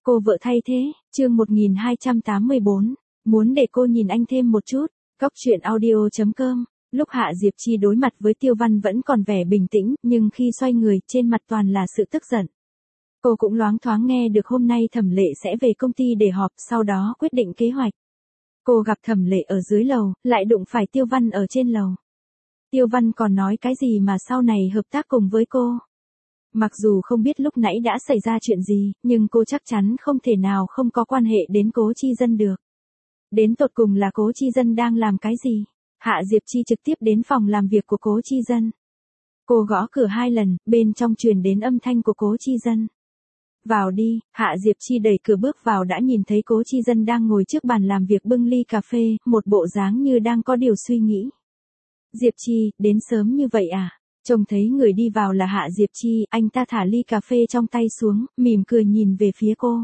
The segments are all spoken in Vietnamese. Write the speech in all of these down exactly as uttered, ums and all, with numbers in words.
Cô vợ thay thế, chương một nghìn hai trăm tám mươi bốn, muốn để cô nhìn anh thêm một chút. Góc truyện audio chấm com. Lúc Hạ Diệp Chi đối mặt với Tiêu Văn vẫn còn vẻ bình tĩnh, nhưng khi xoay người, trên mặt toàn là sự tức giận. Cô cũng loáng thoáng nghe được hôm nay Thẩm Lệ sẽ về công ty để họp, sau đó quyết định kế hoạch. Cô gặp Thẩm Lệ ở dưới lầu, lại đụng phải Tiêu Văn ở trên lầu. Tiêu Văn còn nói cái gì mà sau này hợp tác cùng với cô. Mặc dù không biết lúc nãy đã xảy ra chuyện gì, nhưng cô chắc chắn không thể nào không có quan hệ đến Cố Chi Dân được. Đến tột cùng là Cố Chi Dân đang làm cái gì? Hạ Diệp Chi trực tiếp đến phòng làm việc của Cố Chi Dân. Cô gõ cửa hai lần, bên trong truyền đến âm thanh của Cố Chi Dân. Vào đi. Hạ Diệp Chi đẩy cửa bước vào đã nhìn thấy Cố Chi Dân đang ngồi trước bàn làm việc bưng ly cà phê, một bộ dáng như đang có điều suy nghĩ. Diệp Chi, đến sớm như vậy à? Trông thấy người đi vào là Hạ Diệp Chi, anh ta thả ly cà phê trong tay xuống, mỉm cười nhìn về phía cô.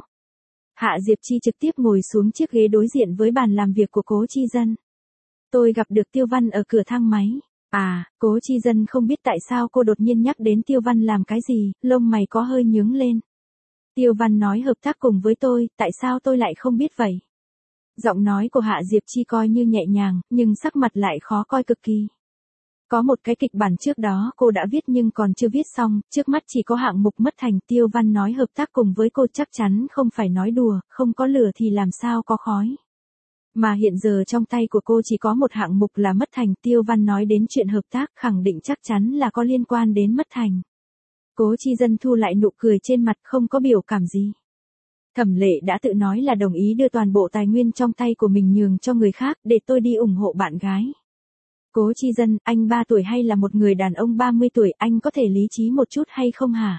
Hạ Diệp Chi trực tiếp ngồi xuống chiếc ghế đối diện với bàn làm việc của Cố Chi Dân. Tôi gặp được Tiêu Văn ở cửa thang máy. À, Cố Chi Dân không biết tại sao cô đột nhiên nhắc đến Tiêu Văn làm cái gì, lông mày có hơi nhướng lên. Tiêu Văn nói hợp tác cùng với tôi, tại sao tôi lại không biết vậy? Giọng nói của Hạ Diệp Chi coi như nhẹ nhàng, nhưng sắc mặt lại khó coi cực kỳ. Có một cái kịch bản trước đó cô đã viết nhưng còn chưa viết xong, trước mắt chỉ có hạng mục mất thành. Tiêu Văn nói hợp tác cùng với cô chắc chắn không phải nói đùa, không có lửa thì làm sao có khói. Mà hiện giờ trong tay của cô chỉ có một hạng mục là mất thành. Tiêu Văn nói đến chuyện hợp tác khẳng định chắc chắn là có liên quan đến mất thành. Cố Chi Dân thu lại nụ cười trên mặt không có biểu cảm gì. Thẩm Lệ đã tự nói là đồng ý đưa toàn bộ tài nguyên trong tay của mình nhường cho người khác để tôi đi ủng hộ bạn gái. Cố Chi Dân, anh ba tuổi hay là một người đàn ông ba mươi tuổi, anh có thể lý trí một chút hay không hả?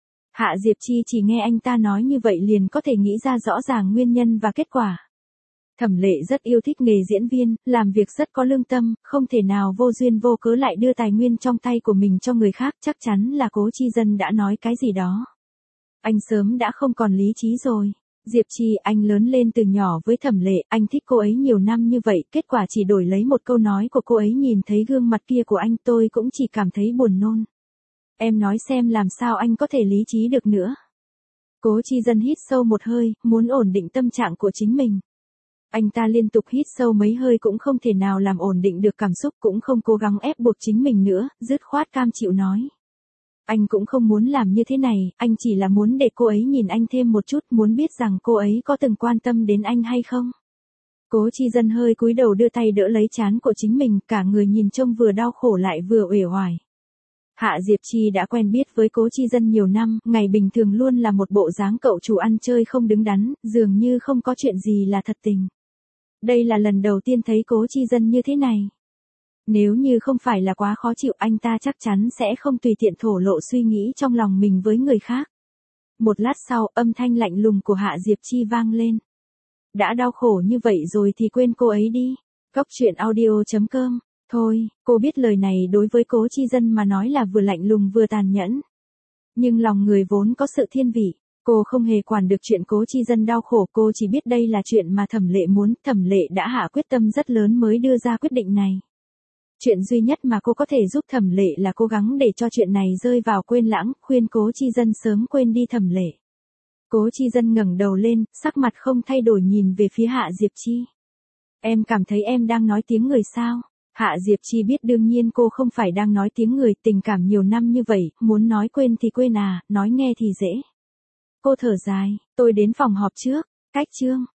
Hạ Diệp Chi chỉ nghe anh ta nói như vậy liền có thể nghĩ ra rõ ràng nguyên nhân và kết quả. Thẩm Lệ rất yêu thích nghề diễn viên, làm việc rất có lương tâm, không thể nào vô duyên vô cớ lại đưa tài nguyên trong tay của mình cho người khác, chắc chắn là Cố Chi Dân đã nói cái gì đó. Anh sớm đã không còn lý trí rồi. Diệp Chi, anh lớn lên từ nhỏ với Thẩm Lệ, anh thích cô ấy nhiều năm như vậy, kết quả chỉ đổi lấy một câu nói của cô ấy, nhìn thấy gương mặt kia của anh tôi cũng chỉ cảm thấy buồn nôn. Em nói xem làm sao anh có thể lý trí được nữa. Cố Chi Dân hít sâu một hơi, muốn ổn định tâm trạng của chính mình. Anh ta liên tục hít sâu mấy hơi cũng không thể nào làm ổn định được cảm xúc, cũng không cố gắng ép buộc chính mình nữa, dứt khoát cam chịu nói. Anh cũng không muốn làm như thế này, anh chỉ là muốn để cô ấy nhìn anh thêm một chút, muốn biết rằng cô ấy có từng quan tâm đến anh hay không. Cố Chi Dân hơi cúi đầu đưa tay đỡ lấy trán của chính mình, cả người nhìn trông vừa đau khổ lại vừa uể oải. Hạ Diệp Chi đã quen biết với Cố Chi Dân nhiều năm, ngày bình thường luôn là một bộ dáng cậu chủ ăn chơi không đứng đắn, dường như không có chuyện gì là thật tình. Đây là lần đầu tiên thấy Cố Chi Dân như thế này. Nếu như không phải là quá khó chịu, anh ta chắc chắn sẽ không tùy tiện thổ lộ suy nghĩ trong lòng mình với người khác. Một lát sau, âm thanh lạnh lùng của Hạ Diệp Chi vang lên. Đã đau khổ như vậy rồi thì quên cô ấy đi. Góc truyện audio chấm com. Thôi, cô biết lời này đối với Cố Chi Dân mà nói là vừa lạnh lùng vừa tàn nhẫn. Nhưng lòng người vốn có sự thiên vị. Cô không hề quản được chuyện Cố Chi Dân đau khổ, cô chỉ biết đây là chuyện mà Thẩm Lệ muốn. Thẩm Lệ đã hạ quyết tâm rất lớn mới đưa ra quyết định này. Chuyện duy nhất mà cô có thể giúp Thẩm Lệ là cố gắng để cho chuyện này rơi vào quên lãng, khuyên Cố Chi Dân sớm quên đi Thẩm Lệ. Cố Chi Dân ngẩng đầu lên, sắc mặt không thay đổi nhìn về phía Hạ Diệp Chi. Em cảm thấy em đang nói tiếng người sao? Hạ Diệp Chi biết đương nhiên cô không phải đang nói tiếng người, tình cảm nhiều năm như vậy, muốn nói quên thì quên à, nói nghe thì dễ. Cô thở dài, tôi đến phòng họp trước, cách chương.